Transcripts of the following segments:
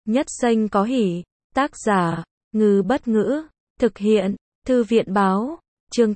Nhất xanh có hỉ. Tác giả, Ngư Bất Ngữ. Thực hiện, Thư viện Báo. Chương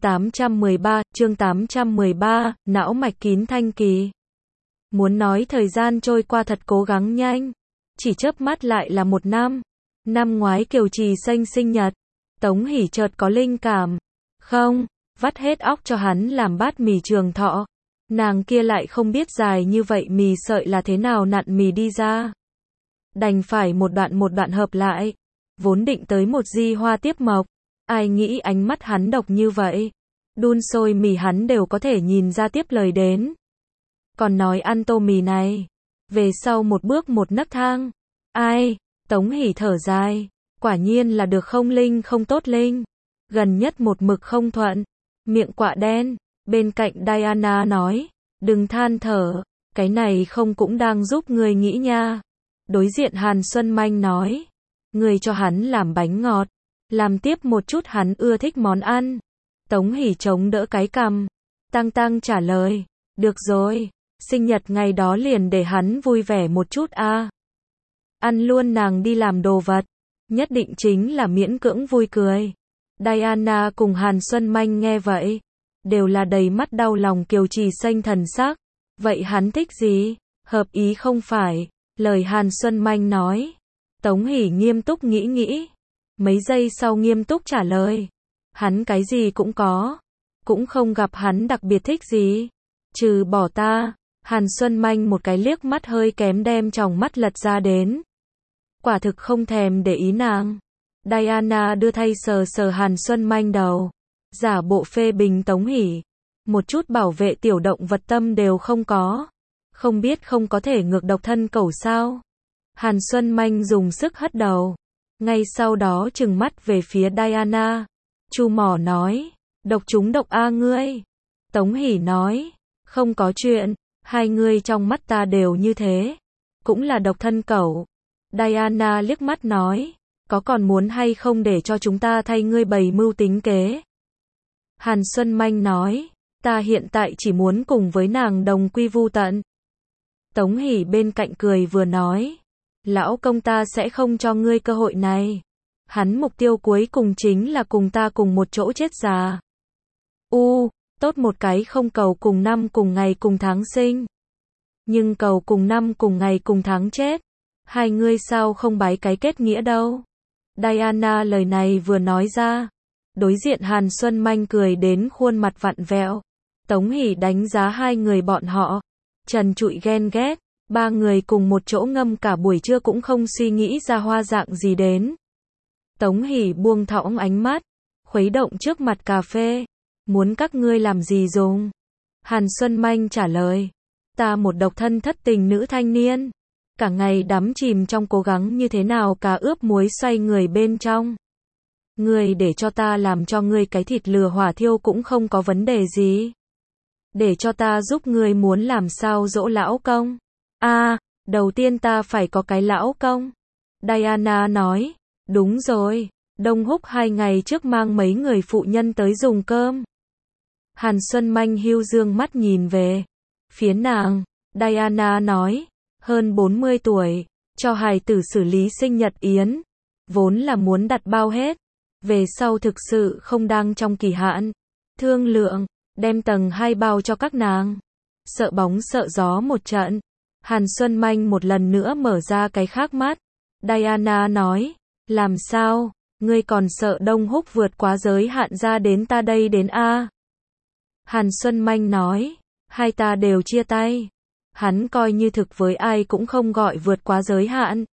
813, não mạch kín thanh kỳ. Muốn nói thời gian trôi qua thật cố gắng nhanh. Chỉ chớp mắt lại là một năm. Năm ngoái Kiều Trì Xanh sinh nhật. Tống Hỷ chợt có linh cảm. Không, vắt hết óc cho hắn làm bát mì trường thọ. Nàng kia lại không biết dài như vậy mì sợi là thế nào nặn mì đi ra. Đành phải một đoạn hợp lại. Vốn định tới một di hoa tiếp mộc. Ai nghĩ ánh mắt hắn độc như vậy. Đun sôi mì hắn đều có thể nhìn ra tiếp lời đến. Còn nói ăn tô mì này. Về sau một bước một nấc thang. Ai, Tống Hỷ thở dài. Quả nhiên là được không linh không tốt linh. Gần nhất một mực không thuận. Miệng quạ đen. Bên cạnh Diana nói. Đừng than thở. Cái này không cũng đang giúp người nghĩ nha. Đối diện Hàn Xuân Manh nói. Người cho hắn làm bánh ngọt. Làm tiếp một chút hắn ưa thích món ăn. Tống Hỷ chống đỡ cái cằm. Tăng trả lời. Được rồi. Sinh nhật ngày đó liền để hắn vui vẻ một chút a. Ăn luôn nàng đi làm đồ vật. Nhất định chính là miễn cưỡng vui cười. Diana cùng Hàn Xuân Manh nghe vậy. Đều là đầy mắt đau lòng Kiều Trì Xanh thần sắc. Vậy hắn thích gì? Hợp ý không phải. Lời Hàn Xuân Manh nói. Tống Hỷ nghiêm túc nghĩ. Mấy giây sau nghiêm túc trả lời. Hắn cái gì cũng có. Cũng không gặp hắn đặc biệt thích gì. Trừ bỏ ta. Hàn Xuân Manh một cái liếc mắt hơi kém đem tròng mắt lật ra đến. Quả thực không thèm để ý nàng. Diana đưa tay sờ Hàn Xuân Manh đầu. Giả bộ phê bình Tống Hỷ. Một chút bảo vệ tiểu động vật tâm đều không có. Không biết không có thể ngược độc thân cẩu sao. Hàn Xuân Manh dùng sức hất đầu. Ngay sau đó trừng mắt về phía Diana. Chu mỏ nói. Độc chúng độc a ngươi. Tống Hỷ nói. Không có chuyện. Hai ngươi trong mắt ta đều như thế. Cũng là độc thân cẩu. Diana liếc mắt nói. Có còn muốn hay không để cho chúng ta thay ngươi bày mưu tính kế. Hàn Xuân Manh nói. Ta hiện tại chỉ muốn cùng với nàng đồng quy vu tận. Tống Hỷ bên cạnh cười vừa nói. Lão công ta sẽ không cho ngươi cơ hội này. Hắn mục tiêu cuối cùng chính là cùng ta cùng một chỗ chết già. Tốt một cái không cầu cùng năm cùng ngày cùng tháng sinh. Nhưng cầu cùng năm cùng ngày cùng tháng chết. Hai ngươi sao không bái cái kết nghĩa đâu. Diana lời này vừa nói ra. Đối diện Hàn Xuân Manh cười đến khuôn mặt vặn vẹo. Tống Hỷ đánh giá hai người bọn họ. Trần trụi ghen ghét. Ba người cùng một chỗ ngâm cả buổi trưa cũng không suy nghĩ ra hoa dạng gì đến. Tống Hỷ buông thõng ánh mắt. Khuấy động trước mặt cà phê. Muốn các ngươi làm gì dùng? Hàn Xuân Manh trả lời. Ta một độc thân thất tình nữ thanh niên. Cả ngày đắm chìm trong cố gắng như thế nào cá ướp muối xoay người bên trong. Ngươi để cho ta làm cho ngươi cái thịt lừa hỏa thiêu cũng không có vấn đề gì. Để cho ta giúp ngươi muốn làm sao dỗ lão công. Đầu tiên ta phải có cái lão công. Diana nói. Đúng rồi. Đông Húc 2 ngày trước mang mấy người phụ nhân tới dùng cơm. Hàn Xuân Manh hiu dương mắt nhìn về phía nàng. Diana nói. Hơn 40 tuổi. Cho hài tử xử lý sinh nhật yến. Vốn là muốn đặt bao hết. Về sau thực sự không đang trong kỳ hạn. Thương lượng. Đem tầng 2 bao cho các nàng. Sợ bóng sợ gió một trận. Hàn Xuân Manh một lần nữa mở ra cái khác mắt. Diana nói. Làm sao? Ngươi còn sợ Đông Húc vượt quá giới hạn ra đến ta đây đến a? Hàn Xuân Manh nói. Hai ta đều chia tay. Hắn coi như thực với ai cũng không gọi vượt quá giới hạn.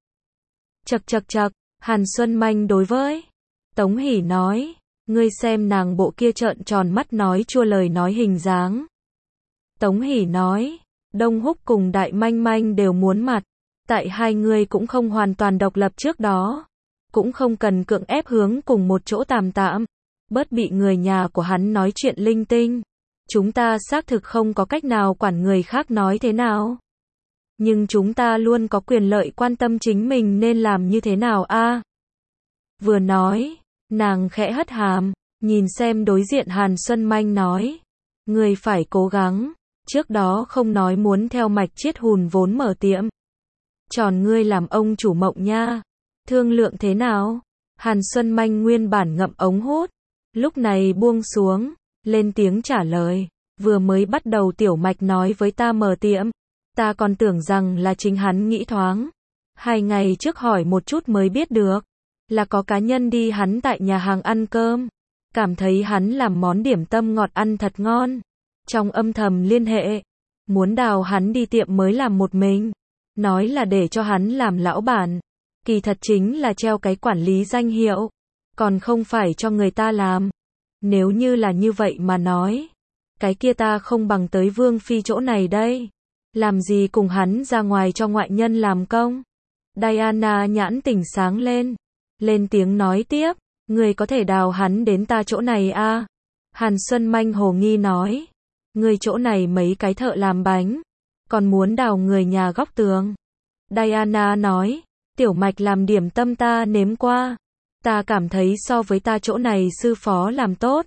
Chậc. Hàn Xuân Manh đối với Tống Hỷ nói. Ngươi xem nàng bộ kia trợn tròn mắt nói chua lời nói hình dáng. Tống Hỷ nói. Đông Húc cùng Đại Manh Manh đều muốn mặt. Tại hai người cũng không hoàn toàn độc lập trước đó. Cũng không cần cưỡng ép hướng cùng một chỗ tạm. Bớt bị người nhà của hắn nói chuyện linh tinh. Chúng ta xác thực không có cách nào quản người khác nói thế nào. Nhưng chúng ta luôn có quyền lợi quan tâm chính mình nên làm như thế nào a. Vừa nói, nàng khẽ hất hàm, nhìn xem đối diện Hàn Xuân Manh nói. Người phải cố gắng. Trước đó không nói muốn theo mạch chiết hùn vốn mở tiệm. Tròn ngươi làm ông chủ mộng nha. Thương lượng thế nào? Hàn Xuân Manh nguyên bản ngậm ống hút, lúc này buông xuống, lên tiếng trả lời. Vừa mới bắt đầu Tiểu Mạch nói với ta mở tiệm, ta còn tưởng rằng là chính hắn nghĩ thoáng. 2 ngày trước hỏi một chút mới biết được, là có cá nhân đi hắn tại nhà hàng ăn cơm, cảm thấy hắn làm món điểm tâm ngọt ăn thật ngon. Trong âm thầm liên hệ, muốn đào hắn đi tiệm mới làm một mình, nói là để cho hắn làm lão bản. Kỳ thật chính là treo cái quản lý danh hiệu, còn không phải cho người ta làm. Nếu như là như vậy mà nói, cái kia ta không bằng tới Vương Phi chỗ này đây. Làm gì cùng hắn ra ngoài cho ngoại nhân làm công. Diana nhãn tỉnh sáng lên tiếng nói tiếp, người có thể đào hắn đến ta chỗ này a? Hàn Xuân Manh hồ nghi nói, người chỗ này mấy cái thợ làm bánh, còn muốn đào người nhà góc tường. Diana nói, Tiểu Mạch làm điểm tâm ta nếm qua, ta cảm thấy so với ta chỗ này sư phó làm tốt.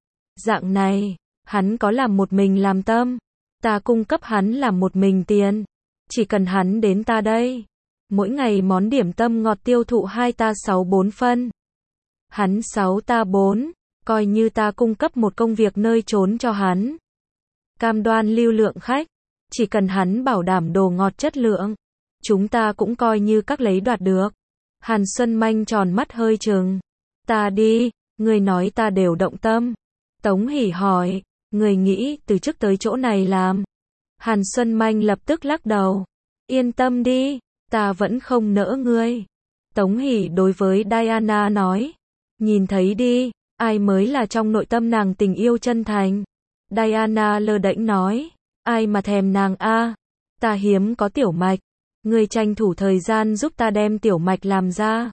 Dạng này, hắn có làm một mình làm tâm, ta cung cấp hắn làm một mình tiền, chỉ cần hắn đến ta đây, mỗi ngày món điểm tâm ngọt tiêu thụ 2 ta 6-4 phân. Hắn 6 ta 4, coi như ta cung cấp một công việc nơi trốn cho hắn. Cam đoan lưu lượng khách, chỉ cần hắn bảo đảm đồ ngọt chất lượng, chúng ta cũng coi như các lấy đoạt được. Hàn Xuân Manh tròn mắt hơi trừng. Ta đi, người nói ta đều động tâm. Tống Hỷ hỏi, người nghĩ từ trước tới chỗ này làm. Hàn Xuân Manh lập tức lắc đầu. Yên tâm đi, ta vẫn không nỡ ngươi. Tống Hỷ đối với Diana nói, nhìn thấy đi, ai mới là trong nội tâm nàng tình yêu chân thành. Diana lơ đễnh nói, ai mà thèm nàng a? Ta hiếm có Tiểu Mạch, ngươi tranh thủ thời gian giúp ta đem Tiểu Mạch làm ra.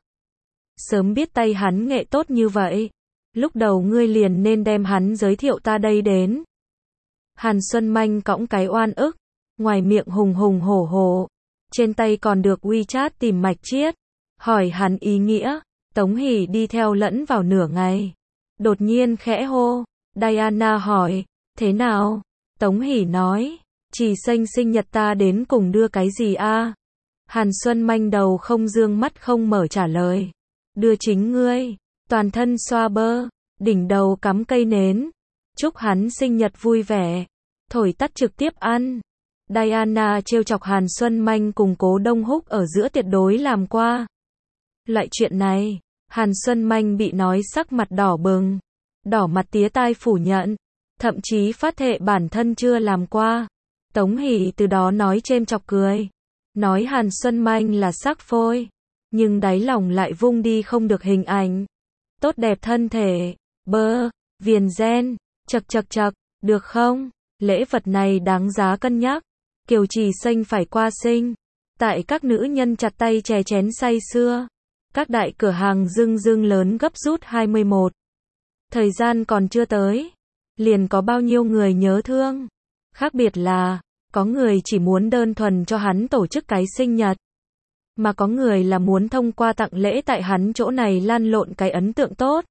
Sớm biết tay hắn nghệ tốt như vậy, lúc đầu ngươi liền nên đem hắn giới thiệu ta đây đến. Hàn Xuân Manh cõng cái oan ức, ngoài miệng hùng hùng hổ hổ, trên tay còn được WeChat tìm mạch chiết, hỏi hắn ý nghĩa. Tống Hỷ đi theo lẫn vào nửa ngày, đột nhiên khẽ hô. Diana hỏi, thế nào? Tống Hỷ nói, Trì Xanh sinh nhật ta đến cùng đưa cái gì a? Hàn Xuân Manh đầu không dương mắt không mở trả lời, đưa chính ngươi, toàn thân xoa bơ, đỉnh đầu cắm cây nến, chúc hắn sinh nhật vui vẻ, thổi tắt trực tiếp ăn. Diana trêu chọc Hàn Xuân Manh cùng Cố Đông Húc ở giữa tuyệt đối làm qua. Loại chuyện này, Hàn Xuân Manh bị nói sắc mặt đỏ bừng, đỏ mặt tía tai phủ nhận, thậm chí phát thệ bản thân chưa làm qua. Tống Hỷ từ đó nói chêm chọc cười, nói Hàn Xuân Manh là sắc phôi, nhưng đáy lòng lại vung đi không được hình ảnh. Tốt đẹp thân thể, viền gen, chật, được không? Lễ vật này đáng giá cân nhắc. Kiều Trì Xanh phải qua sinh. Tại các nữ nhân chặt tay chè chén say sưa. Các đại cửa hàng rưng lớn gấp rút 21. Thời gian còn chưa tới, liền có bao nhiêu người nhớ thương. Khác biệt là, có người chỉ muốn đơn thuần cho hắn tổ chức cái sinh nhật, mà có người là muốn thông qua tặng lễ tại hắn chỗ này lan lộn cái ấn tượng tốt,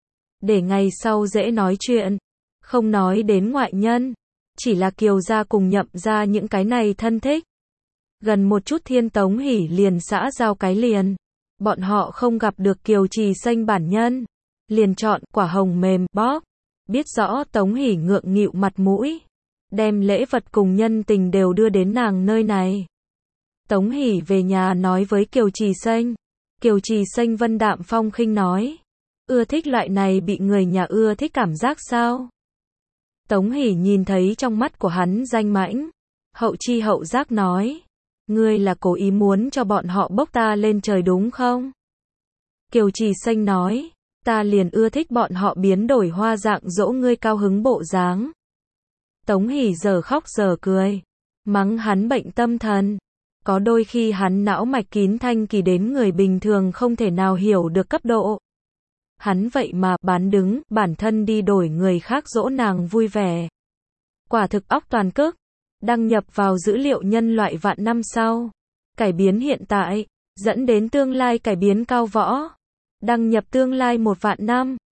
để ngày sau dễ nói chuyện. Không nói đến ngoại nhân, chỉ là Kiều gia cùng Nhậm gia những cái này thân thích. Gần một chút Thiên Tống Hỷ liền xã giao cái liền. Bọn họ không gặp được Kiều Trì Xanh bản nhân, liền chọn quả hồng mềm bóp. Biết rõ Tống Hỷ ngượng nghịu mặt mũi, đem lễ vật cùng nhân tình đều đưa đến nàng nơi này. Tống Hỷ về nhà nói với Kiều Trì Xanh. Kiều Trì Xanh vân đạm phong khinh nói, ưa thích loại này bị người nhà ưa thích cảm giác sao? Tống Hỷ nhìn thấy trong mắt của hắn danh mãnh, hậu chi hậu giác nói, ngươi là cố ý muốn cho bọn họ bốc ta lên trời đúng không? Kiều Trì Xanh nói, ta liền ưa thích bọn họ biến đổi hoa dạng dỗ ngươi cao hứng bộ dáng. Tống Hỷ giờ khóc giờ cười, mắng hắn bệnh tâm thần. Có đôi khi hắn não mạch kín thanh kỳ đến người bình thường không thể nào hiểu được cấp độ. Hắn vậy mà bán đứng bản thân đi đổi người khác dỗ nàng vui vẻ. Quả thực óc toàn cức. Đăng nhập vào dữ liệu nhân loại vạn năm sau. Cải biến hiện tại, dẫn đến tương lai cải biến cao võ. Đăng nhập tương lai 1 vạn năm.